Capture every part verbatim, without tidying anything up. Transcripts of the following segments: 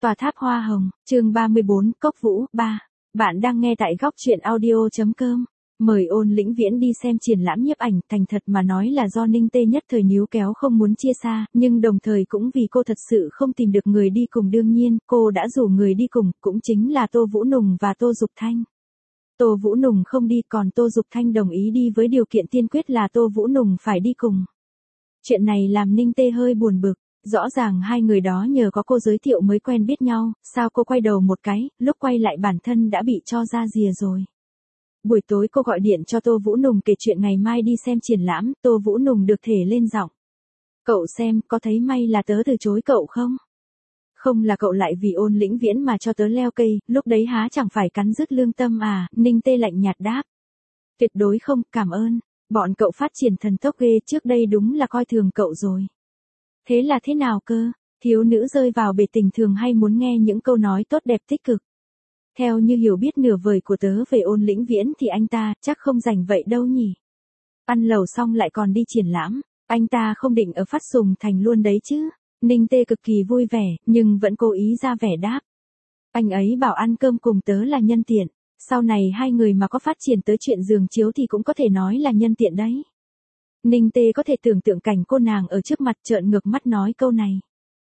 Tòa tháp hoa hồng, chương ba mươi bốn, Cốc Vũ, ba. Bạn đang nghe tại góc truyện audio chấm com. Mời Ôn Lĩnh Viễn đi xem triển lãm nhiếp ảnh, thành thật mà nói là do Ninh Tê nhất thời níu kéo không muốn chia xa, nhưng đồng thời cũng vì cô thật sự không tìm được người đi cùng, đương nhiên, cô đã rủ người đi cùng, cũng chính là Tô Vũ Nùng và Tô Dục Thanh. Tô Vũ Nùng không đi, còn Tô Dục Thanh đồng ý đi với điều kiện tiên quyết là Tô Vũ Nùng phải đi cùng. Chuyện này làm Ninh Tê hơi buồn bực. Rõ ràng hai người đó nhờ có cô giới thiệu mới quen biết nhau, sao cô quay đầu một cái, lúc quay lại bản thân đã bị cho ra rìa rồi. Buổi tối cô gọi điện cho Tô Vũ Nùng kể chuyện ngày mai đi xem triển lãm, Tô Vũ Nùng được thể lên giọng. Cậu xem, có thấy may là tớ từ chối cậu không? Không là cậu lại vì Ôn Lĩnh Viễn mà cho tớ leo cây, lúc đấy há chẳng phải cắn rứt lương tâm à, Ninh Tê lạnh nhạt đáp. Tuyệt đối không, cảm ơn, bọn cậu phát triển thần tốc ghê, trước đây đúng là coi thường cậu rồi. Thế là thế nào cơ? Thiếu nữ rơi vào bể tình thường hay muốn nghe những câu nói tốt đẹp tích cực. Theo như hiểu biết nửa vời của tớ về Ôn Lĩnh Viễn thì anh ta chắc không rảnh vậy đâu nhỉ. Ăn lẩu xong lại còn đi triển lãm, anh ta không định ở Phát Sùng Thành luôn đấy chứ. Ninh Tê cực kỳ vui vẻ, nhưng vẫn cố ý ra vẻ đáp. Anh ấy bảo ăn cơm cùng tớ là nhân tiện, sau này hai người mà có phát triển tới chuyện giường chiếu thì cũng có thể nói là nhân tiện đấy. Ninh Tê có thể tưởng tượng cảnh cô nàng ở trước mặt trợn ngược mắt nói câu này.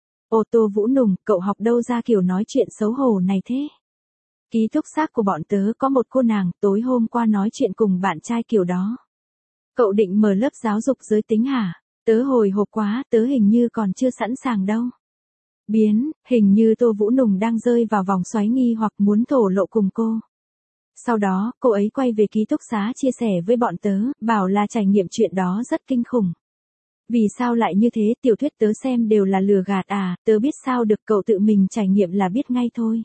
Ô Tô Vũ Nùng, cậu học đâu ra kiểu nói chuyện xấu hổ này thế? Ký túc xá của bọn tớ có một cô nàng, tối hôm qua nói chuyện cùng bạn trai kiểu đó. Cậu định mở lớp giáo dục giới tính hả? Tớ hồi hộp quá, tớ hình như còn chưa sẵn sàng đâu. Biến, hình như Tô Vũ Nùng đang rơi vào vòng xoáy nghi hoặc muốn thổ lộ cùng cô. Sau đó, cô ấy quay về ký túc xá chia sẻ với bọn tớ, bảo là trải nghiệm chuyện đó rất kinh khủng. Vì sao lại như thế, tiểu thuyết tớ xem đều là lừa gạt à, tớ biết sao được, cậu tự mình trải nghiệm là biết ngay thôi.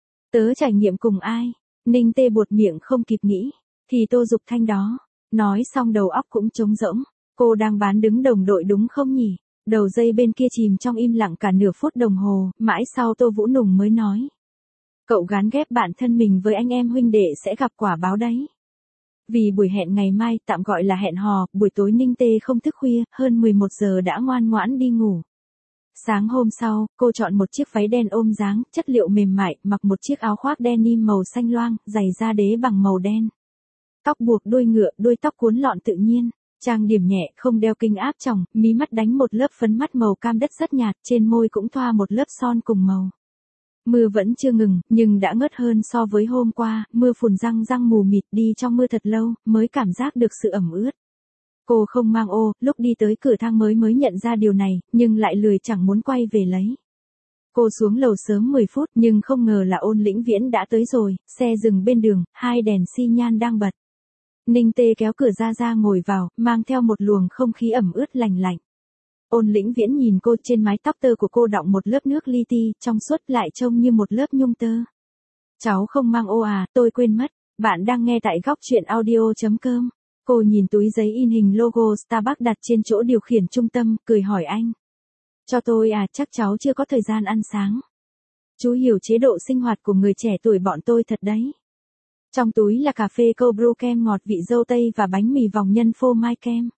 Tớ trải nghiệm cùng ai? Ninh Tê buột miệng không kịp nghĩ, thì Tô Dục Thanh đó. Nói xong đầu óc cũng trống rỗng, cô đang bán đứng đồng đội đúng không nhỉ? Đầu dây bên kia chìm trong im lặng cả nửa phút đồng hồ, mãi sau Tô Vũ Nùng mới nói. Cậu gán ghép bản thân mình với anh em huynh đệ sẽ gặp quả báo đấy. Vì buổi hẹn ngày mai, tạm gọi là hẹn hò, buổi tối Ninh Tê không thức khuya, hơn mười một giờ đã ngoan ngoãn đi ngủ. Sáng hôm sau, cô chọn một chiếc váy đen ôm dáng, chất liệu mềm mại, mặc một chiếc áo khoác denim màu xanh loang, giày da đế bằng màu đen. Tóc buộc đuôi ngựa, đuôi tóc cuốn lọn tự nhiên, trang điểm nhẹ, không đeo kính áp tròng, mí mắt đánh một lớp phấn mắt màu cam đất rất nhạt, trên môi cũng thoa một lớp son cùng màu. Mưa vẫn chưa ngừng, nhưng đã ngớt hơn so với hôm qua, mưa phùn răng răng mù mịt, đi trong mưa thật lâu, mới cảm giác được sự ẩm ướt. Cô không mang ô, lúc đi tới cửa thang mới mới nhận ra điều này, nhưng lại lười chẳng muốn quay về lấy. Cô xuống lầu sớm mười phút, nhưng không ngờ là Ôn Lĩnh Viễn đã tới rồi, xe dừng bên đường, hai đèn xi nhan đang bật. Ninh Tê kéo cửa ra ra ngồi vào, mang theo một luồng không khí ẩm ướt lành lạnh. Ôn Lĩnh Viễn nhìn cô, trên mái tóc tơ của cô đọng một lớp nước li ti, trong suốt lại trông như một lớp nhung tơ. Cháu không mang ô à, tôi quên mất, bạn đang nghe tại góc truyện audio chấm com. Cô nhìn túi giấy in hình logo Starbucks đặt trên chỗ điều khiển trung tâm, cười hỏi anh. Cho tôi à, chắc cháu chưa có thời gian ăn sáng. Chú hiểu chế độ sinh hoạt của người trẻ tuổi bọn tôi thật đấy. Trong túi là cà phê cold brew, kem ngọt vị dâu tây và bánh mì vòng nhân phô mai kem.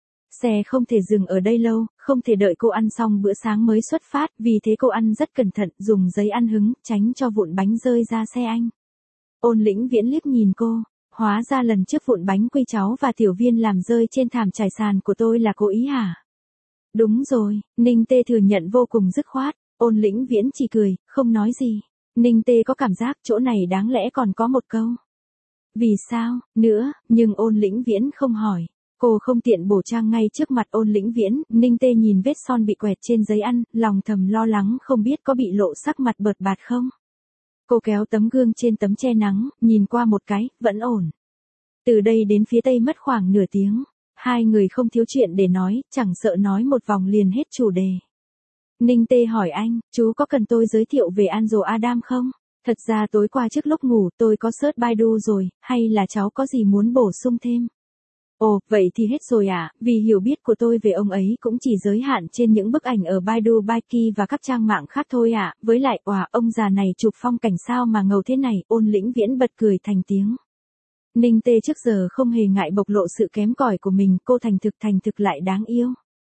Xe không thể dừng ở đây lâu, không thể đợi cô ăn xong bữa sáng mới xuất phát, vì thế cô ăn rất cẩn thận, dùng giấy ăn hứng, tránh cho vụn bánh rơi ra xe anh. Ôn Lĩnh Viễn liếc nhìn cô, hóa ra lần trước vụn bánh quy cháu và Tiểu Viên làm rơi trên thảm trải sàn của tôi là cố ý hả? Đúng rồi, Ninh Tê thừa nhận vô cùng dứt khoát, Ôn Lĩnh Viễn chỉ cười, không nói gì. Ninh Tê có cảm giác chỗ này đáng lẽ còn có một câu. Vì sao, nữa, nhưng Ôn Lĩnh Viễn không hỏi. Cô không tiện bổ trang ngay trước mặt Ôn Lĩnh Viễn, Ninh Tê nhìn vết son bị quẹt trên giấy ăn, lòng thầm lo lắng không biết có bị lộ sắc mặt bợt bạt không. Cô kéo tấm gương trên tấm che nắng, nhìn qua một cái, vẫn ổn. Từ đây đến phía tây mất khoảng nửa tiếng, hai người không thiếu chuyện để nói, chẳng sợ nói một vòng liền hết chủ đề. Ninh Tê hỏi anh, chú có cần tôi giới thiệu về Angel Adam không? Thật ra tối qua trước lúc ngủ tôi có search Baidu rồi, hay là cháu có gì muốn bổ sung thêm? Ồ, vậy thì hết rồi à, vì hiểu biết của tôi về ông ấy cũng chỉ giới hạn trên những bức ảnh ở Baidu Baiki và các trang mạng khác thôi à, với lại, oà, ông già này chụp phong cảnh sao mà ngầu thế này, Ôn Lĩnh Viễn bật cười thành tiếng. Ninh Tê trước giờ không hề ngại bộc lộ sự kém cỏi của mình, cô thành thực thành thực lại đáng yêu.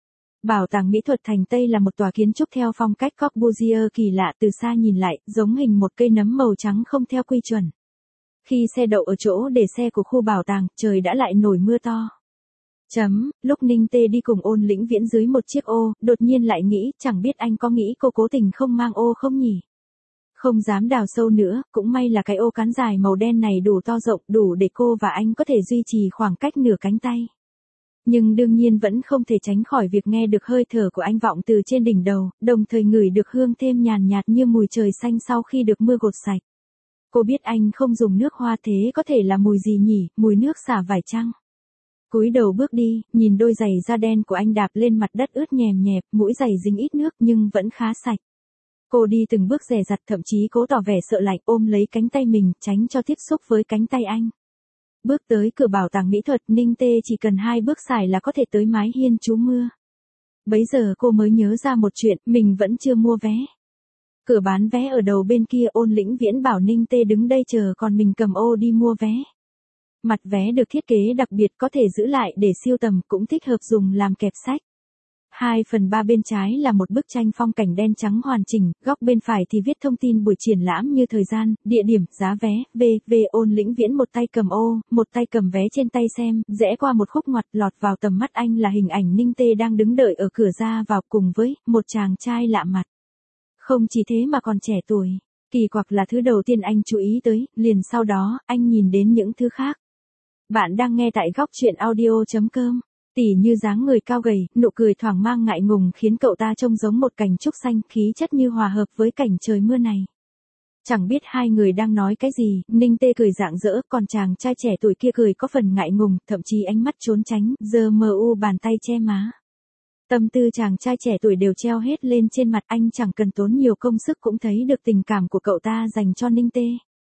Bảo tàng mỹ thuật thành Tây là một tòa kiến trúc theo phong cách Corbusier kỳ lạ, từ xa nhìn lại, giống hình một cây nấm màu trắng không theo quy chuẩn. Khi xe đậu ở chỗ để xe của khu bảo tàng, trời đã lại nổi mưa to. Chấm, lúc Ninh Tê đi cùng Ôn Lĩnh Viễn dưới một chiếc ô, đột nhiên lại nghĩ, chẳng biết anh có nghĩ cô cố tình không mang ô không nhỉ? Không dám đào sâu nữa, cũng may là cái ô cán dài màu đen này đủ to rộng, đủ để cô và anh có thể duy trì khoảng cách nửa cánh tay. Nhưng đương nhiên vẫn không thể tránh khỏi việc nghe được hơi thở của anh vọng từ trên đỉnh đầu, đồng thời ngửi được hương thêm nhàn nhạt như mùi trời xanh sau khi được mưa gột sạch. Cô biết anh không dùng nước hoa, thế có thể là mùi gì nhỉ, mùi nước xả vải chăng? Cúi đầu bước đi, nhìn đôi giày da đen của anh đạp lên mặt đất ướt nhèm nhẹp, mũi giày dính ít nước nhưng vẫn khá sạch. Cô đi từng bước dè dặt, thậm chí cố tỏ vẻ sợ lạnh, ôm lấy cánh tay mình, tránh cho tiếp xúc với cánh tay anh. Bước tới cửa bảo tàng mỹ thuật, Ninh Tê chỉ cần hai bước xài là có thể tới mái hiên trú mưa. Bấy giờ cô mới nhớ ra một chuyện, mình vẫn chưa mua vé. Cửa bán vé ở đầu bên kia, Ôn Lĩnh Viễn bảo Ninh Tê đứng đây chờ, còn mình cầm ô đi mua vé. Mặt vé được thiết kế đặc biệt, có thể giữ lại để siêu tầm, cũng thích hợp dùng làm kẹp sách. Hai phần ba bên trái là một bức tranh phong cảnh đen trắng hoàn chỉnh, góc bên phải thì viết thông tin buổi triển lãm như thời gian, địa điểm, giá vé, vê vê. Ôn Lĩnh Viễn một tay cầm ô, một tay cầm vé trên tay xem, rẽ qua một khúc ngoặt, lọt vào tầm mắt anh là hình ảnh Ninh Tê đang đứng đợi ở cửa ra vào cùng với một chàng trai lạ mặt. Không chỉ thế mà còn trẻ tuổi. Kỳ quặc là thứ đầu tiên anh chú ý tới, liền sau đó, anh nhìn đến những thứ khác. Bạn đang nghe tại góc truyện audio chấm com. Tỉ như dáng người cao gầy, nụ cười thoảng mang ngại ngùng khiến cậu ta trông giống một cành trúc xanh, khí chất như hòa hợp với cảnh trời mưa này. Chẳng biết hai người đang nói cái gì, Ninh Tê cười rạng rỡ, còn chàng trai trẻ tuổi kia cười có phần ngại ngùng, thậm chí ánh mắt trốn tránh, giơ mờ u bàn tay che má. Tâm tư chàng trai trẻ tuổi đều treo hết lên trên mặt, anh chẳng cần tốn nhiều công sức cũng thấy được tình cảm của cậu ta dành cho Ninh Tê.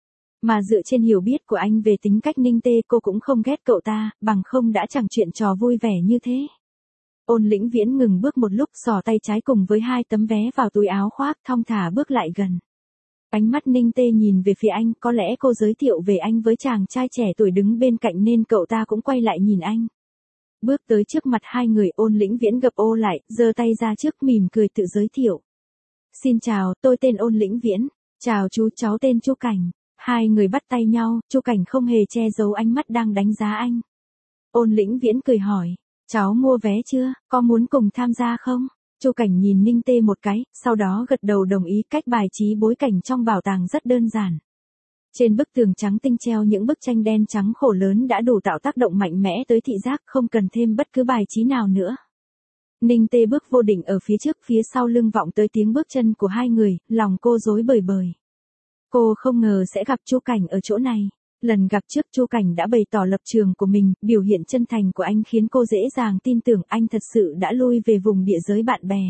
Mà dựa trên hiểu biết của anh về tính cách Ninh Tê, cô cũng không ghét cậu ta, bằng không đã chẳng chuyện trò vui vẻ như thế. Ôn Lĩnh Viễn ngừng bước một lúc, xỏ tay trái cùng với hai tấm vé vào túi áo khoác, thong thả bước lại gần. Ánh mắt Ninh Tê nhìn về phía anh, có lẽ cô giới thiệu về anh với chàng trai trẻ tuổi đứng bên cạnh nên cậu ta cũng quay lại nhìn anh. Bước tới trước mặt hai người, Ôn Lĩnh Viễn gập ô lại, giơ tay ra trước mỉm cười tự giới thiệu. Xin chào, tôi tên Ôn Lĩnh Viễn. Chào chú, cháu tên Chu Cảnh. Hai người bắt tay nhau, Chu Cảnh không hề che giấu ánh mắt đang đánh giá anh. Ôn Lĩnh Viễn cười hỏi, cháu mua vé chưa, có muốn cùng tham gia không? Chu Cảnh nhìn Ninh Tê một cái, sau đó gật đầu đồng ý. Cách bài trí bối cảnh trong bảo tàng rất đơn giản. Trên bức tường trắng tinh treo những bức tranh đen trắng khổ lớn đã đủ tạo tác động mạnh mẽ tới thị giác, không cần thêm bất cứ bài trí nào nữa. Ninh Tê bước vô định ở phía trước, phía sau lưng vọng tới tiếng bước chân của hai người, lòng cô rối bời bời. Cô không ngờ sẽ gặp Chu Cảnh ở chỗ này. Lần gặp trước Chu Cảnh đã bày tỏ lập trường của mình, biểu hiện chân thành của anh khiến cô dễ dàng tin tưởng anh thật sự đã lui về vùng địa giới bạn bè.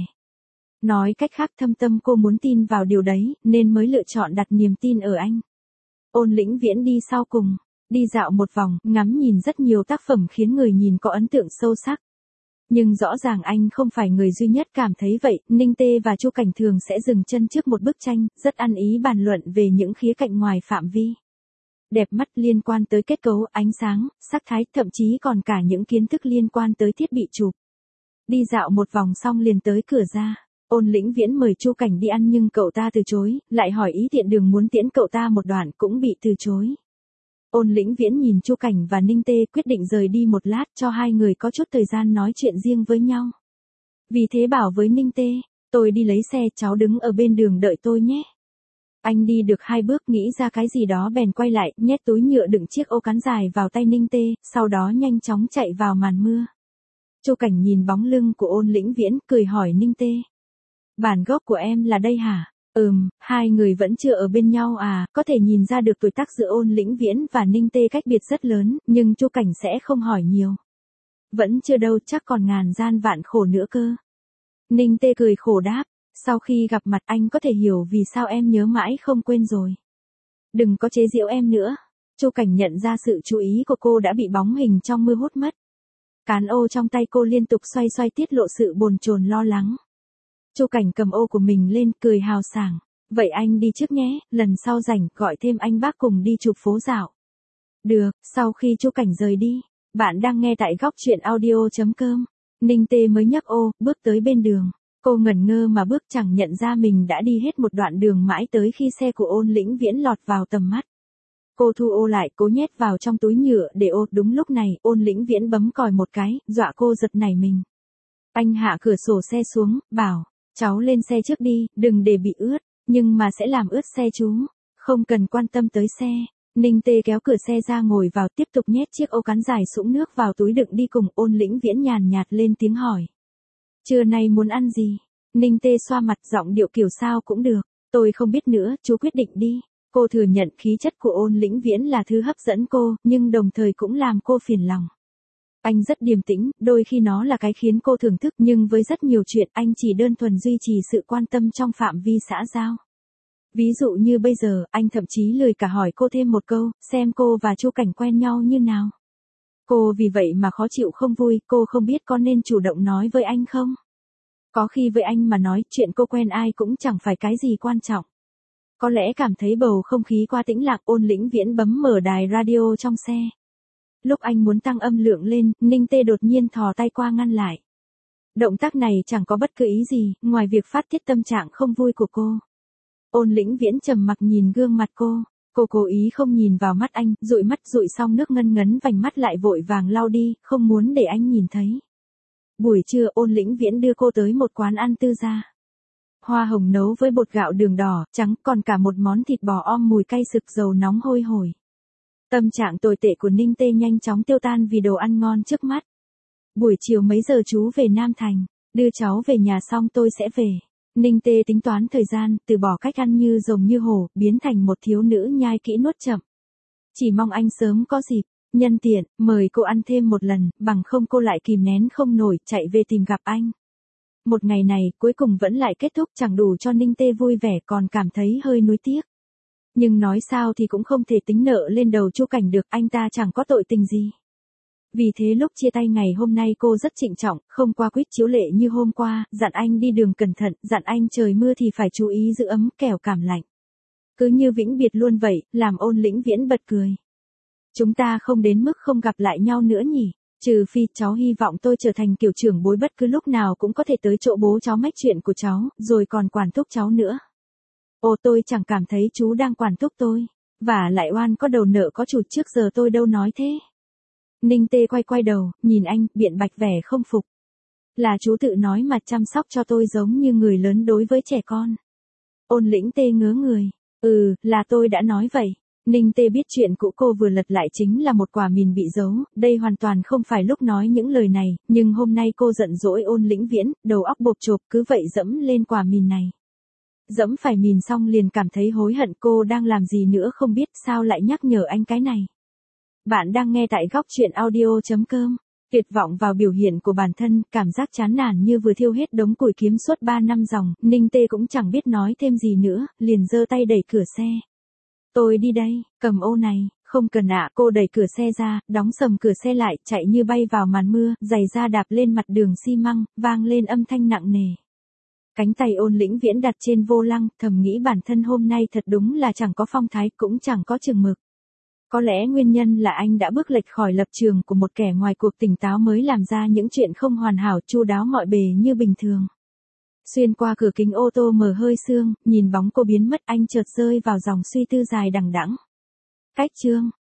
Nói cách khác, thâm tâm cô muốn tin vào điều đấy, nên mới lựa chọn đặt niềm tin ở anh. Ôn Lĩnh Viễn đi sau cùng, đi dạo một vòng, ngắm nhìn rất nhiều tác phẩm khiến người nhìn có ấn tượng sâu sắc. Nhưng rõ ràng anh không phải người duy nhất cảm thấy vậy, Ninh Tê và Chu Cảnh thường sẽ dừng chân trước một bức tranh, rất ăn ý bàn luận về những khía cạnh ngoài phạm vi đẹp mắt liên quan tới kết cấu, ánh sáng, sắc thái, thậm chí còn cả những kiến thức liên quan tới thiết bị chụp. Đi dạo một vòng xong liền tới cửa ra. Ôn Lĩnh Viễn mời Chu Cảnh đi ăn nhưng cậu ta từ chối, lại hỏi ý tiện đường muốn tiễn cậu ta một đoạn cũng bị từ chối. Ôn Lĩnh Viễn nhìn Chu Cảnh và Ninh Tê, quyết định rời đi một lát cho hai người có chút thời gian nói chuyện riêng với nhau. Vì thế bảo với Ninh Tê, tôi đi lấy xe, cháu đứng ở bên đường đợi tôi nhé. Anh đi được hai bước nghĩ ra cái gì đó bèn quay lại, nhét túi nhựa đựng chiếc ô cán dài vào tay Ninh Tê, sau đó nhanh chóng chạy vào màn mưa. Chu Cảnh nhìn bóng lưng của Ôn Lĩnh Viễn, cười hỏi Ninh Tê. Bản gốc của em là đây hả? Ừm, hai người vẫn chưa ở bên nhau à, có thể nhìn ra được tuổi tác giữa Ôn Lĩnh Viễn và Ninh Tê cách biệt rất lớn, nhưng Chu Cảnh sẽ không hỏi nhiều. Vẫn chưa đâu, chắc còn ngàn gian vạn khổ nữa cơ. Ninh Tê cười khổ đáp, sau khi gặp mặt anh có thể hiểu vì sao em nhớ mãi không quên rồi. Đừng có chế giễu em nữa. Chu Cảnh nhận ra sự chú ý của cô đã bị bóng hình trong mưa hút mất. Cán ô trong tay cô liên tục xoay xoay tiết lộ sự bồn chồn lo lắng. Chu Cảnh cầm ô của mình lên, cười hào sảng. Vậy anh đi trước nhé, lần sau rảnh gọi thêm anh bác cùng đi chụp phố dạo. Được, sau khi Chu Cảnh rời đi, bạn đang nghe tại góc truyện audio chấm com. Ninh Tê mới nhấc ô, bước tới bên đường. Cô ngẩn ngơ mà bước chẳng nhận ra mình đã đi hết một đoạn đường mãi tới khi xe của Ôn Lĩnh Viễn lọt vào tầm mắt. Cô thu ô lại, cố nhét vào trong túi nhựa để ô. Đúng lúc này, Ôn Lĩnh Viễn bấm còi một cái, dọa cô giật nảy mình. Anh hạ cửa sổ xe xuống, bảo, cháu lên xe trước đi, đừng để bị ướt, nhưng mà sẽ làm ướt xe chú. Không cần quan tâm tới xe. Ninh Tê kéo cửa xe ra ngồi vào, tiếp tục nhét chiếc ô cán dài sũng nước vào túi đựng đi cùng. Ôn Lĩnh Viễn nhàn nhạt lên tiếng hỏi. Trưa nay muốn ăn gì? Ninh Tê xoa mặt, giọng điệu kiểu sao cũng được. Tôi không biết nữa, chú quyết định đi. Cô thừa nhận khí chất của Ôn Lĩnh Viễn là thứ hấp dẫn cô, nhưng đồng thời cũng làm cô phiền lòng. Anh rất điềm tĩnh, đôi khi nó là cái khiến cô thưởng thức, nhưng với rất nhiều chuyện anh chỉ đơn thuần duy trì sự quan tâm trong phạm vi xã giao. Ví dụ như bây giờ, anh thậm chí lười cả hỏi cô thêm một câu, xem cô và Chu Cảnh quen nhau như nào. Cô vì vậy mà khó chịu không vui, cô không biết có nên chủ động nói với anh không? Có khi với anh mà nói, chuyện cô quen ai cũng chẳng phải cái gì quan trọng. Có lẽ cảm thấy bầu không khí quá tĩnh lặng, Ôn Lĩnh Viễn bấm mở đài radio trong xe. Lúc anh muốn tăng âm lượng lên, Ninh Tê đột nhiên thò tay qua ngăn lại. Động tác này chẳng có bất cứ ý gì, ngoài việc phát tiết tâm trạng không vui của cô. Ôn Lĩnh Viễn trầm mặc nhìn gương mặt cô. Cô cố ý không nhìn vào mắt anh, dụi mắt dụi xong nước ngân ngấn vành mắt lại vội vàng lau đi, không muốn để anh nhìn thấy. Buổi trưa Ôn Lĩnh Viễn đưa cô tới một quán ăn tư gia. Hoa hồng nấu với bột gạo đường đỏ, trắng, còn cả một món thịt bò om mùi cay sực dầu nóng hôi hổi. Tâm trạng tồi tệ của Ninh Tê nhanh chóng tiêu tan vì đồ ăn ngon trước mắt. Buổi chiều mấy giờ chú về Nam Thành? Đưa cháu về nhà xong tôi sẽ về. Ninh Tê tính toán thời gian, từ bỏ cách ăn như rồng như hổ, biến thành một thiếu nữ nhai kỹ nuốt chậm. Chỉ mong anh sớm có dịp, nhân tiện, mời cô ăn thêm một lần, bằng không cô lại kìm nén không nổi, chạy về tìm gặp anh. Một ngày này, cuối cùng vẫn lại kết thúc, chẳng đủ cho Ninh Tê vui vẻ, còn cảm thấy hơi nuối tiếc. Nhưng nói sao thì cũng không thể tính nợ lên đầu Chu Cảnh được, anh ta chẳng có tội tình gì. Vì thế lúc chia tay ngày hôm nay cô rất trịnh trọng, không qua quýt chiếu lệ như hôm qua, dặn anh đi đường cẩn thận, dặn anh trời mưa thì phải chú ý giữ ấm, kẻo cảm lạnh. Cứ như vĩnh biệt luôn vậy, làm Ôn Lĩnh Viễn bật cười. Chúng ta không đến mức không gặp lại nhau nữa nhỉ? Trừ phi cháu hy vọng tôi trở thành kiểu trưởng bối bất cứ lúc nào cũng có thể tới chỗ bố cháu mách chuyện của cháu, rồi còn quản thúc cháu nữa. Ồ, tôi chẳng cảm thấy chú đang quản thúc tôi. Và lại oan có đầu nợ có chủ, trước giờ tôi đâu nói thế. Ninh Tê quay quay đầu, nhìn anh, biện bạch vẻ không phục. Là chú tự nói mà chăm sóc cho tôi giống như người lớn đối với trẻ con. Ôn Lĩnh Tê ngớ người. Ừ, là tôi đã nói vậy. Ninh Tê biết chuyện cũ cô vừa lật lại chính là một quả mìn bị giấu, đây hoàn toàn không phải lúc nói những lời này, nhưng hôm nay cô giận dỗi Ôn Lĩnh Viễn, đầu óc bộp chộp cứ vậy dẫm lên quả mìn này. Dẫm phải mìn xong liền cảm thấy hối hận, cô đang làm gì nữa không biết, sao lại nhắc nhở anh cái này. Bạn đang nghe tại góc truyện audio chấm com. Tuyệt vọng vào biểu hiện của bản thân, cảm giác chán nản như vừa thiêu hết đống củi kiếm suốt ba năm dòng, Ninh Tê cũng chẳng biết nói thêm gì nữa, liền giơ tay đẩy cửa xe. Tôi đi đây, cầm ô này, không cần ạ, cô đẩy cửa xe ra, đóng sầm cửa xe lại, chạy như bay vào màn mưa, giày da đạp lên mặt đường xi măng, vang lên âm thanh nặng nề. Cánh tay Ôn Lĩnh Viễn đặt trên vô lăng, thầm nghĩ bản thân hôm nay thật đúng là chẳng có phong thái, cũng chẳng có chừng mực. Có lẽ nguyên nhân là anh đã bước lệch khỏi lập trường của một kẻ ngoài cuộc tỉnh táo mới làm ra những chuyện không hoàn hảo chu đáo mọi bề như bình thường. Xuyên qua cửa kính ô tô mờ hơi sương, nhìn bóng cô biến mất anh chợt rơi vào dòng suy tư dài đằng đẵng. Cách chương